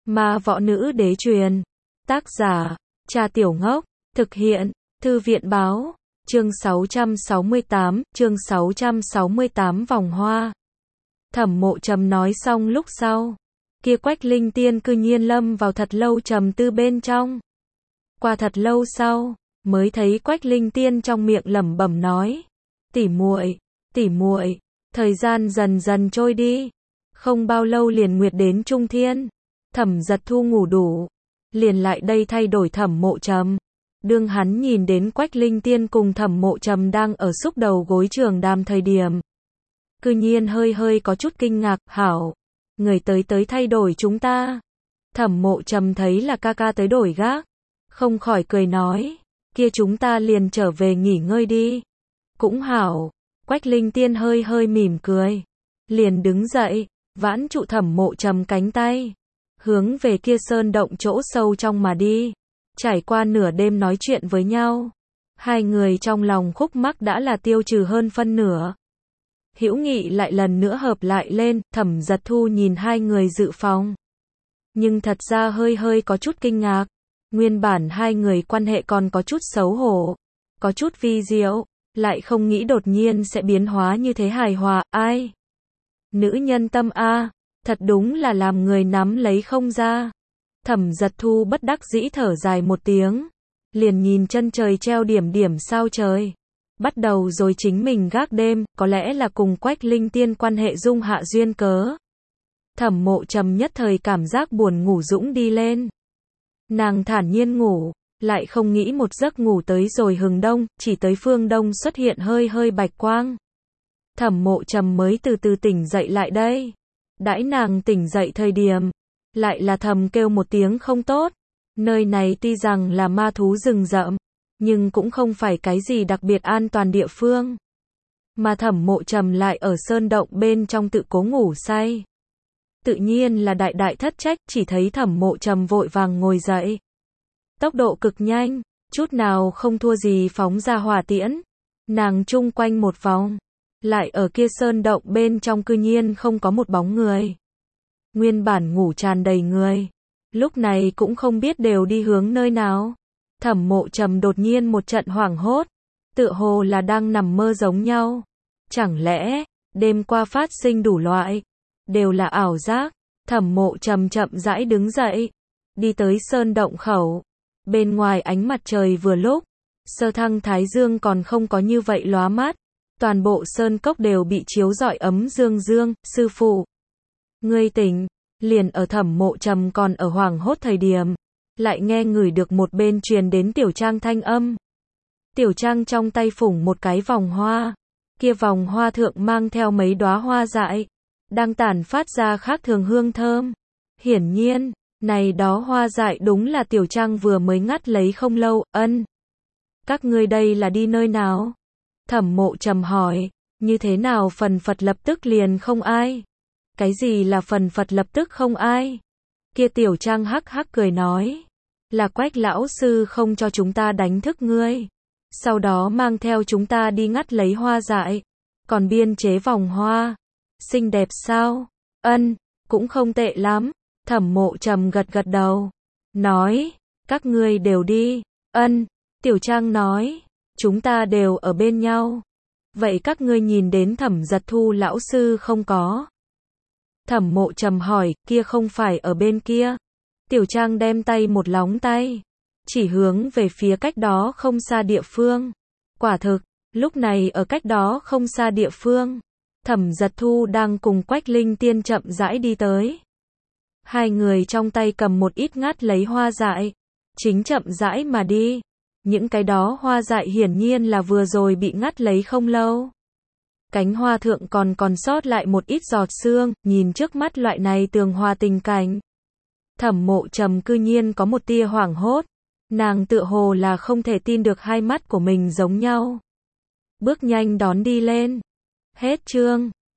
Ma võ nữ đế truyền. Tác giả, Trà Tiểu Ngốc. Thực hiện, Thư viện báo. Chương 668 vòng hoa. Thẩm Mộ Trầm nói xong lúc sau, kia Quách Linh Tiên cư nhiên lâm vào thật lâu trầm tư bên trong. Qua thật lâu sau, mới thấy Quách Linh Tiên trong miệng lẩm bẩm nói: "Tỷ muội, thời gian dần dần trôi đi, không bao lâu liền nguyệt đến trung thiên." Thẩm Giật Thu ngủ đủ, liền lại đây thay đổi Thẩm Mộ Trầm. Đương hắn nhìn đến Quách Linh Tiên cùng Thẩm Mộ Trầm đang ở xúc đầu gối trường đàm thời điểm, cư nhiên hơi có chút kinh ngạc. "Hảo, người tới thay đổi chúng ta." Thẩm Mộ Trầm thấy là ca ca tới đổi gác, không khỏi cười nói: "Kia chúng ta liền trở về nghỉ ngơi đi." "Cũng hảo." Quách Linh Tiên hơi mỉm cười, liền đứng dậy, vãn trụ Thẩm Mộ Trầm cánh tay, hướng về kia sơn động chỗ sâu trong mà đi. Trải qua nửa đêm nói chuyện với nhau, hai người trong lòng khúc mắc đã là tiêu trừ hơn phân nửa. Hữu nghị lại lần nữa hợp lại lên. Thẩm Giật Thu nhìn hai người dự phòng, nhưng thật ra hơi có chút kinh ngạc. Nguyên bản hai người quan hệ còn có chút xấu hổ, có chút vi diệu, lại không nghĩ đột nhiên sẽ biến hóa như thế hài hòa. Ai? Nữ nhân tâm a, thật đúng là làm người nắm lấy không ra. Thẩm Giật Thu bất đắc dĩ thở dài một tiếng, liền nhìn chân trời treo điểm sao trời. Bắt đầu rồi chính mình gác đêm, có lẽ là cùng Quách Linh Tiên quan hệ dung hạ duyên cớ. Thẩm Mộ Trầm nhất thời cảm giác buồn ngủ dũng đi lên. Nàng thản nhiên ngủ, lại không nghĩ một giấc ngủ tới rồi hừng đông, chỉ tới phương đông xuất hiện hơi bạch quang. Thẩm Mộ Trầm mới từ từ tỉnh dậy lại đây. Đãi nàng tỉnh dậy thời điểm, lại là thầm kêu một tiếng không tốt. Nơi này tuy rằng là ma thú rừng rậm, nhưng cũng không phải cái gì đặc biệt an toàn địa phương. Mà Thẩm Mộ Trầm lại ở sơn động bên trong tự cố ngủ say. Tự nhiên là đại thất trách. Chỉ thấy Thẩm Mộ Trầm vội vàng ngồi dậy, tốc độ cực nhanh, chút nào không thua gì phóng ra hỏa tiễn. Nàng chung quanh một vòng, lại ở kia sơn động bên trong cư nhiên không có một bóng người. Nguyên bản ngủ tràn đầy người, lúc này cũng không biết đều đi hướng nơi nào. Thẩm Mộ Trầm đột nhiên một trận hoảng hốt, tựa hồ là đang nằm mơ giống nhau. Chẳng lẽ, đêm qua phát sinh đủ loại, đều là ảo giác? Thẩm Mộ Trầm chậm rãi đứng dậy, đi tới sơn động khẩu. Bên ngoài ánh mặt trời vừa lúc, sơ thăng thái dương còn không có như vậy lóa mắt. Toàn bộ sơn cốc đều bị chiếu rọi ấm dương. "Sư phụ, ngươi tỉnh." Liền ở Thẩm Mộ Trầm còn ở hoảng hốt thời điểm, lại nghe ngửi được một bên truyền đến Tiểu Trang thanh âm. Tiểu Trang trong tay phủng một cái vòng hoa, kia vòng hoa thượng mang theo mấy đóa hoa dại, đang tản phát ra khác thường hương thơm. Hiển nhiên, này đó hoa dại đúng là Tiểu Trang vừa mới ngắt lấy không lâu. "Ân, các ngươi đây là đi nơi nào?" Thẩm Mộ Trầm hỏi. "Như thế nào phần phật lập tức liền không ai?" "Cái gì là phần phật lập tức không ai?" Kia Tiểu Trang hắc cười nói. "Là Quách lão sư không cho chúng ta đánh thức ngươi, sau đó mang theo chúng ta đi ngắt lấy hoa dại, còn biên chế vòng hoa. Xinh đẹp sao?" "Ân, cũng không tệ lắm." Thẩm Mộ Trầm gật đầu, nói. "Các ngươi đều đi." "Ân." Tiểu Trang nói. "Chúng ta đều ở bên nhau." "Vậy các ngươi nhìn đến Thẩm Giật Thu lão sư không có?" Thẩm Mộ Trầm hỏi. "Kia không phải ở bên kia." Tiểu Trang đem tay một lóng tay, chỉ hướng về phía cách đó không xa địa phương. Quả thực, lúc này ở cách đó không xa địa phương, Thẩm Giật Thu đang cùng Quách Linh Tiên chậm rãi đi tới. Hai người trong tay cầm một ít ngắt lấy hoa dại, chính chậm rãi mà đi. Những cái đó hoa dại hiển nhiên là vừa rồi bị ngắt lấy không lâu. Cánh hoa thượng còn sót lại một ít giọt sương. Nhìn trước mắt loại này tường hòa tình cảnh, Thẩm Mộ Trầm cư nhiên có một tia hoảng hốt. Nàng tựa hồ là không thể tin được hai mắt của mình giống nhau. Bước nhanh đón đi lên. Hết chương.